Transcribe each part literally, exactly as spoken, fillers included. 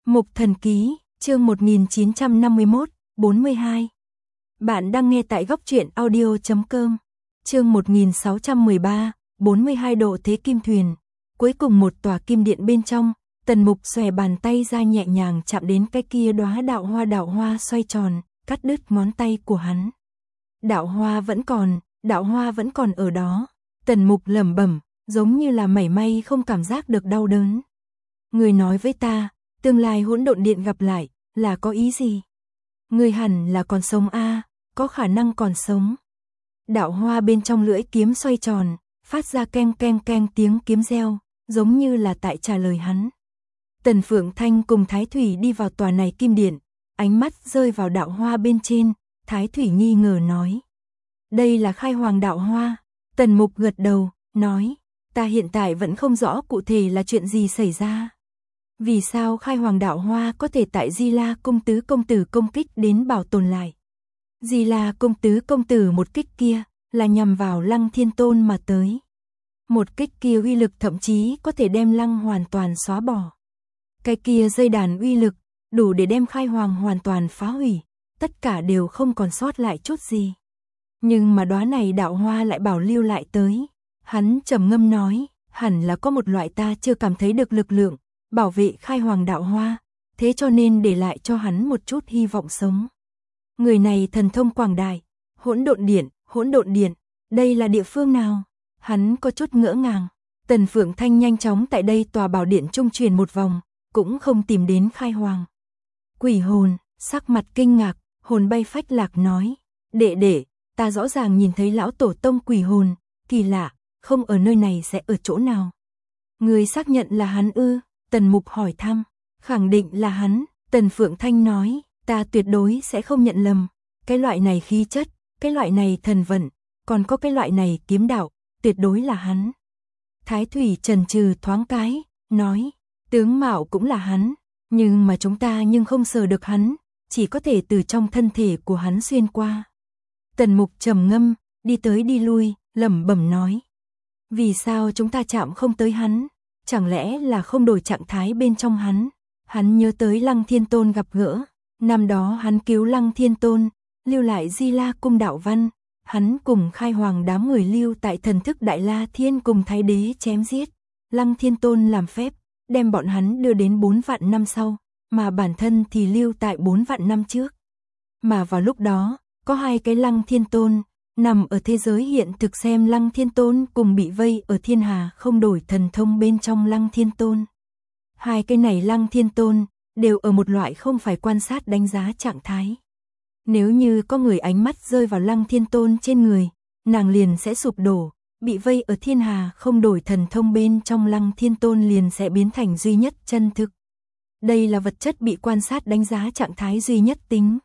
Mục Thần Ký, chương một nghìn chín trăm năm mươi mốt, bốn mươi hai. Bạn đang nghe tại góc truyện audio chấm com. Chương một nghìn sáu trăm mười ba, bốn mươi hai độ thế kim thuyền. Cuối cùng một tòa kim điện bên trong, Tần Mục xòe bàn tay ra nhẹ nhàng chạm đến cái kia đóa đạo hoa, đạo hoa xoay tròn, cắt đứt ngón tay của hắn. Đạo hoa vẫn còn, đạo hoa vẫn còn ở đó. Tần Mục lẩm bẩm, giống như là mảy may không cảm giác được đau đớn. Người nói với ta, tương lai hỗn độn điện gặp lại, là có ý gì? Người hẳn là còn sống a, à, có khả năng còn sống. Đạo hoa bên trong lưỡi kiếm xoay tròn, phát ra keng keng keng tiếng kiếm reo, giống như là tại trả lời hắn. Tần Phượng Thanh cùng Thái Thủy đi vào tòa này kim điện, ánh mắt rơi vào đạo hoa bên trên, Thái Thủy nghi ngờ nói. Đây là khai hoàng đạo hoa. Tần Mục gật đầu, nói, ta hiện tại vẫn không rõ cụ thể là chuyện gì xảy ra. Vì sao khai hoàng đạo hoa có thể tại Di La công tứ công tử công kích đến bảo tồn lại? Di La công tứ công tử một kích kia là nhằm vào Lăng Thiên Tôn mà tới. Một kích kia uy lực thậm chí có thể đem Lăng hoàn toàn xóa bỏ. Cái kia dây đàn uy lực đủ để đem khai hoàng hoàn toàn phá hủy, tất cả đều không còn sót lại chút gì. Nhưng mà đóa này đạo hoa lại bảo lưu lại tới. Hắn trầm ngâm nói, hẳn là có một loại ta chưa cảm thấy được lực lượng bảo vệ khai hoàng đạo hoa, thế cho nên để lại cho hắn một chút hy vọng sống. Người này thần thông quảng đại, hỗn độn điện, hỗn độn điện, đây là địa phương nào? Hắn có chút ngỡ ngàng. Tần Phượng Thanh nhanh chóng tại đây tòa bảo điện trung truyền một vòng, cũng không tìm đến khai hoàng. Quỷ hồn, sắc mặt kinh ngạc, hồn bay phách lạc nói, đệ đệ, ta rõ ràng nhìn thấy lão tổ tông quỷ hồn, kỳ lạ, không ở nơi này sẽ ở chỗ nào? Người xác nhận là hắn ư? Tần Mục hỏi thăm. Khẳng định là hắn. Tần Phượng Thanh nói, ta tuyệt đối sẽ không nhận lầm. Cái loại này khí chất, cái loại này thần vận, còn có cái loại này kiếm đạo, tuyệt đối là hắn. Thái Thủy chần chừ thoáng cái, nói, tướng mạo cũng là hắn, nhưng mà chúng ta nhưng không sờ được hắn, chỉ có thể từ trong thân thể của hắn xuyên qua. Tần Mục trầm ngâm, đi tới đi lui, lẩm bẩm nói, vì sao chúng ta chạm không tới hắn? Chẳng lẽ là không đổi trạng thái bên trong hắn? Hắn nhớ tới Lăng Thiên Tôn gặp gỡ. Năm đó hắn cứu Lăng Thiên Tôn, lưu lại Di La cung đạo văn. Hắn cùng khai hoàng đám người lưu tại thần thức Đại La Thiên cùng Thái Đế chém giết. Lăng Thiên Tôn làm phép, đem bọn hắn đưa đến bốn vạn năm sau, mà bản thân thì lưu tại bốn vạn năm trước. Mà vào lúc đó, có hai cái Lăng Thiên Tôn nằm ở thế giới hiện thực, xem Lăng Thiên Tôn cùng bị vây ở thiên hà không đổi thần thông bên trong Lăng Thiên Tôn. Hai cái này Lăng Thiên Tôn đều ở một loại không phải quan sát đánh giá trạng thái. Nếu như có người ánh mắt rơi vào Lăng Thiên Tôn trên người, nàng liền sẽ sụp đổ, bị vây ở thiên hà không đổi thần thông bên trong Lăng Thiên Tôn liền sẽ biến thành duy nhất chân thực. Đây là vật chất bị quan sát đánh giá trạng thái duy nhất tính,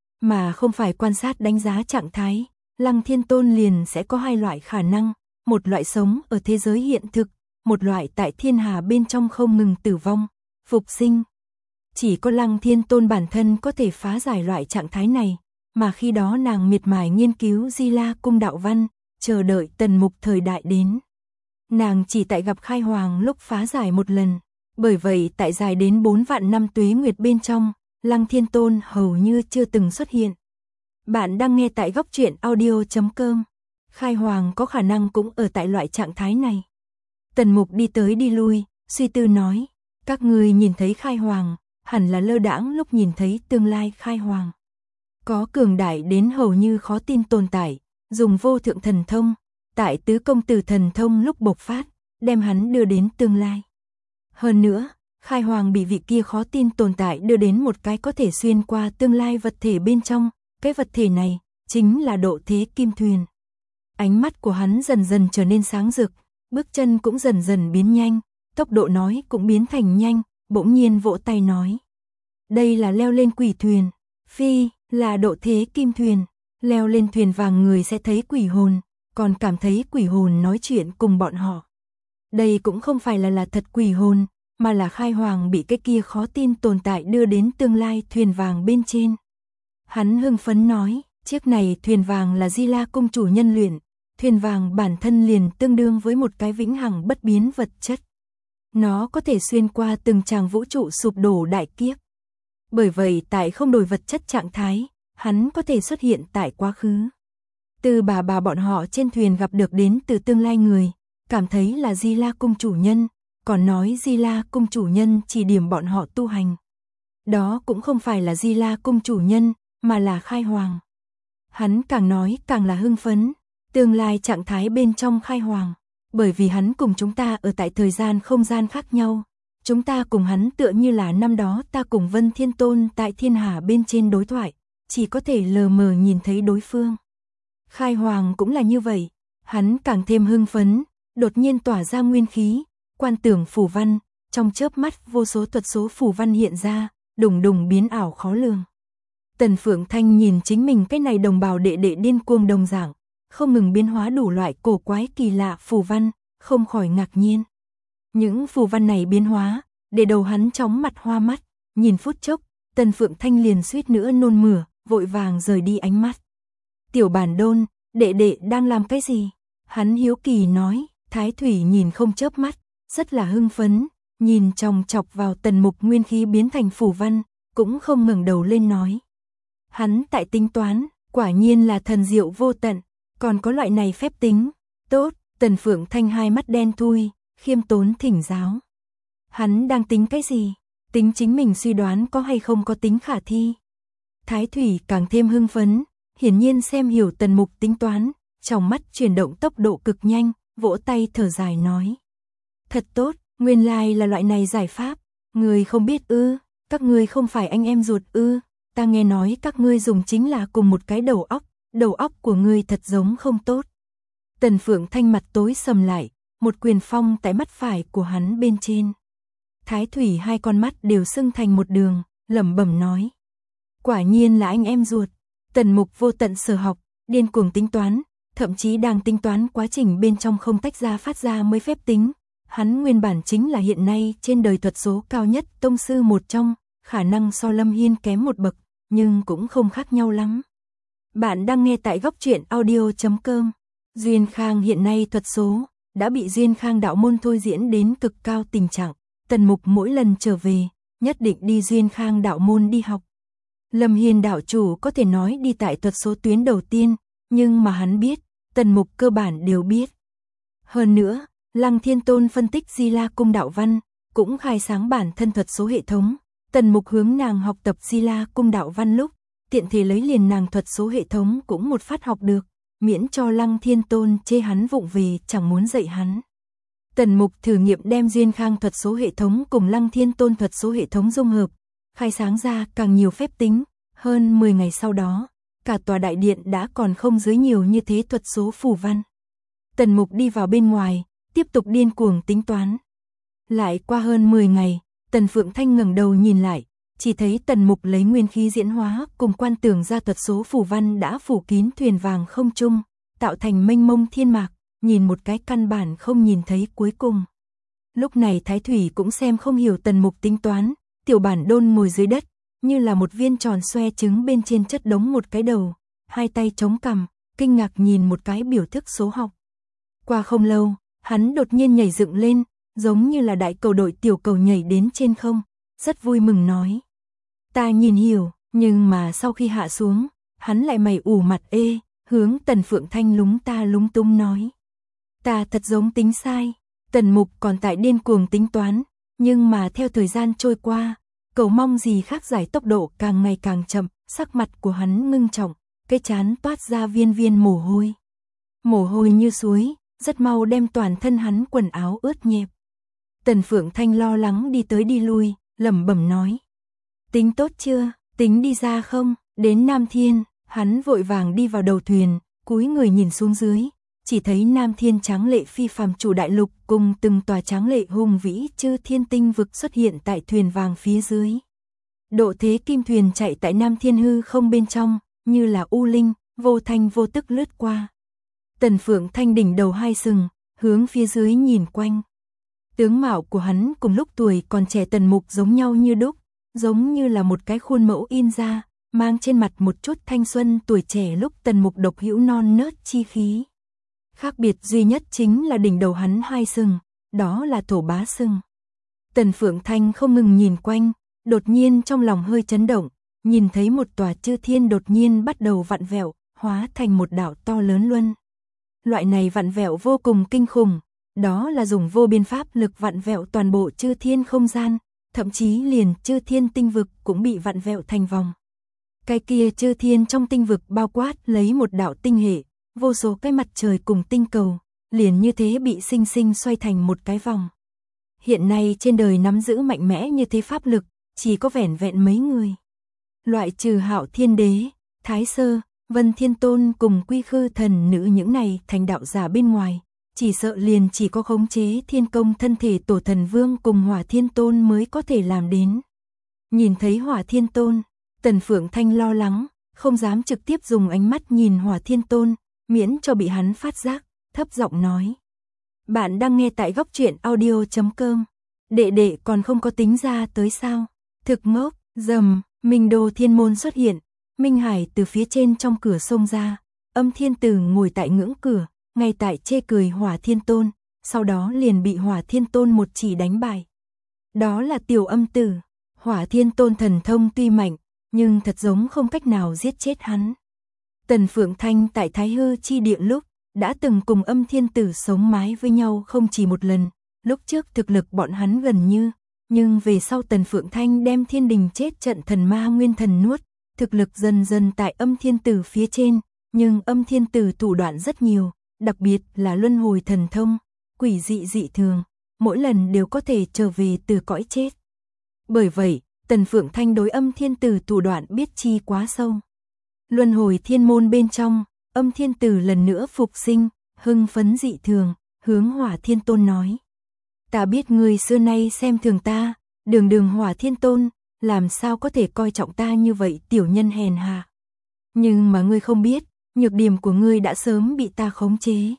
mà không phải quan sát đánh giá trạng thái. Lăng Thiên Tôn liền sẽ có hai loại khả năng, một loại sống ở thế giới hiện thực, một loại tại thiên hà bên trong không ngừng tử vong, phục sinh. Chỉ có Lăng Thiên Tôn bản thân có thể phá giải loại trạng thái này, mà khi đó nàng miệt mài nghiên cứu Di La cung đạo văn, chờ đợi Tần Mục thời đại đến. Nàng chỉ tại gặp khai hoàng lúc phá giải một lần, bởi vậy tại dài đến bốn vạn năm tuế nguyệt bên trong, Lăng Thiên Tôn hầu như chưa từng xuất hiện. Bạn đang nghe tại góc truyện audio chấm com. Khai hoàng có khả năng cũng ở tại loại trạng thái này. Tần Mục đi tới đi lui, suy tư nói, các ngươi nhìn thấy khai hoàng, hẳn là lơ đãng lúc nhìn thấy tương lai khai hoàng. Có cường đại đến hầu như khó tin tồn tại, dùng vô thượng thần thông, tại tứ công tử thần thông lúc bộc phát, đem hắn đưa đến tương lai. Hơn nữa, khai hoàng bị vị kia khó tin tồn tại đưa đến một cái có thể xuyên qua tương lai vật thể bên trong. Cái vật thể này chính là độ thế kim thuyền. Ánh mắt của hắn dần dần trở nên sáng rực, bước chân cũng dần dần biến nhanh, tốc độ nói cũng biến thành nhanh, bỗng nhiên vỗ tay nói. Đây là leo lên quỷ thuyền, phi, là độ thế kim thuyền, leo lên thuyền vàng người sẽ thấy quỷ hồn, còn cảm thấy quỷ hồn nói chuyện cùng bọn họ. Đây cũng không phải là là thật quỷ hồn, mà là khai hoàng bị cái kia khó tin tồn tại đưa đến tương lai thuyền vàng bên trên. Hắn hưng phấn nói, chiếc này thuyền vàng là Di La cung chủ nhân luyện, thuyền vàng bản thân liền tương đương với một cái vĩnh hằng bất biến vật chất. Nó có thể xuyên qua từng tràng vũ trụ sụp đổ đại kiếp. Bởi vậy tại không đổi vật chất trạng thái, hắn có thể xuất hiện tại quá khứ. Từ bà bà bọn họ trên thuyền gặp được đến từ tương lai người, cảm thấy là Di La cung chủ nhân, còn nói Di La cung chủ nhân chỉ điểm bọn họ tu hành. Đó cũng không phải là Di La cung chủ nhân, mà là Khai Hoàng. Hắn càng nói càng là hưng phấn, tương lai trạng thái bên trong Khai Hoàng, bởi vì hắn cùng chúng ta ở tại thời gian không gian khác nhau. Chúng ta cùng hắn tựa như là năm đó ta cùng Vân Thiên Tôn tại thiên hà bên trên đối thoại, chỉ có thể lờ mờ nhìn thấy đối phương. Khai Hoàng cũng là như vậy, hắn càng thêm hưng phấn, đột nhiên tỏa ra nguyên khí, quan tưởng phù văn, trong chớp mắt vô số thuật số phù văn hiện ra, đùng đùng biến ảo khó lường. Tần Phượng Thanh nhìn chính mình cái này đồng bào đệ đệ điên cuồng đồng dạng, không ngừng biến hóa đủ loại cổ quái kỳ lạ phù văn, không khỏi ngạc nhiên. Những phù văn này biến hóa, để đầu hắn chóng mặt hoa mắt, nhìn phút chốc, Tần Phượng Thanh liền suýt nữa nôn mửa, vội vàng rời đi ánh mắt. Tiểu Bản Đôn, đệ đệ đang làm cái gì? Hắn hiếu kỳ nói. Thái Thủy nhìn không chớp mắt, rất là hưng phấn, nhìn chòng chọc vào Tần Mục nguyên khí biến thành phù văn, cũng không ngẩng đầu lên nói. Hắn tại tính toán, quả nhiên là thần diệu vô tận, còn có loại này phép tính. Tốt, Tần Phượng Thanh hai mắt đen thui, khiêm tốn thỉnh giáo. Hắn đang tính cái gì? Tính chính mình suy đoán có hay không có tính khả thi. Thái Thủy càng thêm hưng phấn, hiển nhiên xem hiểu Tần Mục tính toán, trong mắt chuyển động tốc độ cực nhanh, vỗ tay thở dài nói. Thật tốt, nguyên lai là loại này giải pháp, người không biết ư, các ngươi không phải anh em ruột ư, ta nghe nói các ngươi dùng chính là cùng một cái đầu óc, đầu óc của ngươi thật giống không tốt. Tần Phượng Thanh mặt tối sầm lại, một quyền phong tại mắt phải của hắn bên trên. Thái Thủy hai con mắt đều sưng thành một đường, lẩm bẩm nói. Quả nhiên là anh em ruột. Tần Mục vô tận sở học, điên cuồng tính toán, thậm chí đang tính toán quá trình bên trong không tách ra phát ra mới phép tính. Hắn nguyên bản chính là hiện nay trên đời thuật số cao nhất tông sư một trong, khả năng so Lâm Hiên kém một bậc, nhưng cũng không khác nhau lắm. Bạn đang nghe tại góc truyện audio chấm com. Duyên Khang hiện nay thuật số đã bị Duyên Khang đạo môn thôi diễn đến cực cao tình trạng. Tần Mục mỗi lần trở về, nhất định đi Duyên Khang đạo môn đi học. Lâm Hiên đạo chủ có thể nói đi tại thuật số tuyến đầu tiên, nhưng mà hắn biết, Tần Mục cơ bản đều biết. Hơn nữa, Lăng Thiên Tôn phân tích Di La cung đạo văn, cũng khai sáng bản thân thuật số hệ thống. Tần Mục hướng nàng học tập Di La cung đạo văn lúc, tiện thể lấy liền nàng thuật số hệ thống cũng một phát học được, miễn cho Lăng Thiên Tôn chê hắn vụng về chẳng muốn dạy hắn. Tần Mục thử nghiệm đem Duyên Khang thuật số hệ thống cùng Lăng Thiên Tôn thuật số hệ thống dung hợp, khai sáng ra càng nhiều phép tính. Hơn mười ngày sau đó, cả tòa đại điện đã còn không dưới nhiều như thế thuật số phù văn. Tần Mục đi vào bên ngoài, tiếp tục điên cuồng tính toán. Lại qua hơn mười ngày, Tần Phượng Thanh ngẩng đầu nhìn lại, chỉ thấy Tần Mục lấy nguyên khí diễn hóa cùng quan tưởng ra thuật số phù văn đã phủ kín thuyền vàng không trung, tạo thành mênh mông thiên mạc, nhìn một cái căn bản không nhìn thấy cuối cùng. Lúc này Thái Thủy cũng xem không hiểu Tần Mục tính toán, Tiểu Bản Đôn ngồi dưới đất, như là một viên tròn xoe trứng bên trên chất đống một cái đầu, hai tay chống cằm, kinh ngạc nhìn một cái biểu thức số học. Qua không lâu, hắn đột nhiên nhảy dựng lên, giống như là đại cầu đội tiểu cầu nhảy đến trên không, rất vui mừng nói. Ta nhìn hiểu, nhưng mà sau khi hạ xuống, hắn lại mày ủ mặt ê, hướng Tần Phượng Thanh lúng ta lúng tung nói. Ta thật giống tính sai, Tần Mục còn tại điên cuồng tính toán, nhưng mà theo thời gian trôi qua, cầu mong gì khác giải tốc độ càng ngày càng chậm, sắc mặt của hắn ngưng trọng, cái trán toát ra viên viên mồ hôi. Mồ hôi như suối, rất mau đem toàn thân hắn quần áo ướt nhẹp. Tần Phượng Thanh lo lắng đi tới đi lui, lẩm bẩm nói. Tính tốt chưa, tính đi ra không, đến Nam Thiên, hắn vội vàng đi vào đầu thuyền, cúi người nhìn xuống dưới, chỉ thấy Nam Thiên tráng lệ phi phàm chủ đại lục cùng từng tòa tráng lệ hùng vĩ chư thiên tinh vực xuất hiện tại thuyền vàng phía dưới. Độ thế kim thuyền chạy tại Nam Thiên hư không bên trong, như là u linh, vô thanh vô tức lướt qua. Tần Phượng Thanh đỉnh đầu hai sừng, hướng phía dưới nhìn quanh. Tướng mạo của hắn cùng lúc tuổi còn trẻ Tần Mục giống nhau như đúc, giống như là một cái khuôn mẫu in ra, mang trên mặt một chút thanh xuân tuổi trẻ lúc Tần Mục độc hữu non nớt chi khí. Khác biệt duy nhất chính là đỉnh đầu hắn hai sừng, đó là thổ bá sừng. Tần Phượng Thanh không ngừng nhìn quanh, đột nhiên trong lòng hơi chấn động, nhìn thấy một tòa chư thiên đột nhiên bắt đầu vặn vẹo, hóa thành một đạo to lớn luân. Loại này vặn vẹo vô cùng kinh khủng, đó là dùng vô biên pháp lực vặn vẹo toàn bộ chư thiên không gian, thậm chí liền chư thiên tinh vực cũng bị vặn vẹo thành vòng. Cái kia chư thiên trong tinh vực bao quát lấy một đạo tinh hệ, vô số cái mặt trời cùng tinh cầu, liền như thế bị sinh sinh xoay thành một cái vòng. Hiện nay trên đời nắm giữ mạnh mẽ như thế pháp lực, chỉ có vẻn vẹn mấy người. Loại trừ Hạo Thiên Đế, Thái Sơ, Vân Thiên Tôn cùng Quy Khư Thần Nữ những này thành đạo giả bên ngoài, chỉ sợ liền chỉ có khống chế thiên công thân thể Tổ Thần Vương cùng Hỏa Thiên Tôn mới có thể làm đến. Nhìn thấy Hỏa Thiên Tôn, Tần Phượng Thanh lo lắng, không dám trực tiếp dùng ánh mắt nhìn Hỏa Thiên Tôn, miễn cho bị hắn phát giác, thấp giọng nói. Bạn đang nghe tại góc truyện audio chấm com. Đệ đệ còn không có tính ra tới sao? Thực ngốc, rầm, Minh Đô Thiên Môn xuất hiện, Minh Hải từ phía trên trong cửa xông ra, Âm Thiên Tử ngồi tại ngưỡng cửa, ngay tại chê cười Hỏa Thiên Tôn, sau đó liền bị Hỏa Thiên Tôn một chỉ đánh bại. Đó là Tiểu Âm Tử, Hỏa Thiên Tôn thần thông tuy mạnh, nhưng thật giống không cách nào giết chết hắn. Tần Phượng Thanh tại Thái Hư chi địa lúc, đã từng cùng Âm Thiên Tử sống mái với nhau không chỉ một lần, lúc trước thực lực bọn hắn gần như, nhưng về sau Tần Phượng Thanh đem Thiên Đình chết trận thần ma nguyên thần nuốt, thực lực dần dần tại Âm Thiên Tử phía trên, nhưng Âm Thiên Tử thủ đoạn rất nhiều, đặc biệt là luân hồi thần thông, quỷ dị dị thường, mỗi lần đều có thể trở về từ cõi chết. Bởi vậy, Tần Phượng Thanh đối Âm Thiên Tử thủ đoạn biết chi quá sâu. Luân hồi thiên môn bên trong, Âm Thiên Tử lần nữa phục sinh, hưng phấn dị thường, hướng Hỏa Thiên Tôn nói. Ta biết ngươi xưa nay xem thường ta, đường đường Hỏa Thiên Tôn, làm sao có thể coi trọng ta như vậy tiểu nhân hèn hạ. Nhưng mà ngươi không biết, nhược điểm của ngươi đã sớm bị ta khống chế.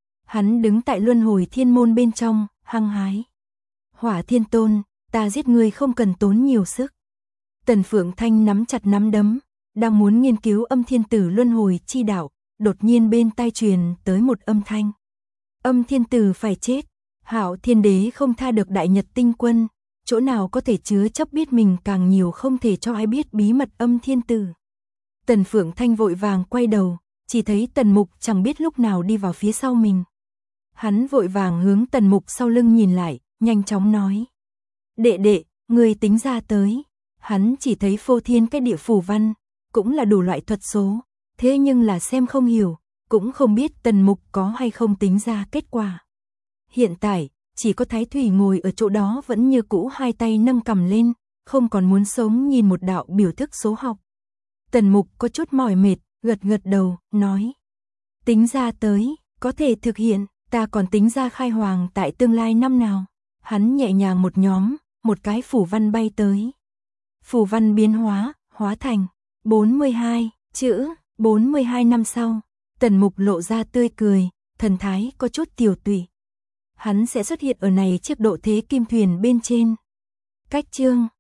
Hắn đứng tại luân hồi thiên môn bên trong, hăng hái. Hỏa Thiên Tôn, ta giết ngươi không cần tốn nhiều sức. Tần Phượng Thanh nắm chặt nắm đấm, đang muốn nghiên cứu Âm Thiên Tử luân hồi chi đạo, đột nhiên bên tai truyền tới một âm thanh. Âm Thiên Tử phải chết, Hạo Thiên Đế không tha được Đại Nhật Tinh Quân, chỗ nào có thể chứa chấp biết mình càng nhiều không thể cho ai biết bí mật Âm Thiên Tử. Tần Phượng Thanh vội vàng quay đầu, chỉ thấy Tần Mục chẳng biết lúc nào đi vào phía sau mình. Hắn vội vàng hướng Tần Mục sau lưng nhìn lại, nhanh chóng nói. Đệ đệ, người tính ra tới. Hắn chỉ thấy phô thiên cái địa phủ văn, cũng là đủ loại thuật số, thế nhưng là xem không hiểu, cũng không biết Tần Mục có hay không tính ra kết quả. Hiện tại, chỉ có Thái Thủy ngồi ở chỗ đó vẫn như cũ hai tay nâng cầm lên, không còn muốn sống nhìn một đạo biểu thức số học. Tần Mục có chút mỏi mệt, gật gật đầu, nói. Tính ra tới, có thể thực hiện, ta còn tính ra khai hoàng tại tương lai năm nào. Hắn nhẹ nhàng một nhóm, một cái phủ văn bay tới. Phủ văn biến hóa, hóa thành bốn mươi hai chữ, bốn mươi hai năm sau. Tần Mục lộ ra tươi cười, thần thái có chút tiều tụy. Hắn sẽ xuất hiện ở này chiếc độ thế kim thuyền bên trên. Cách chương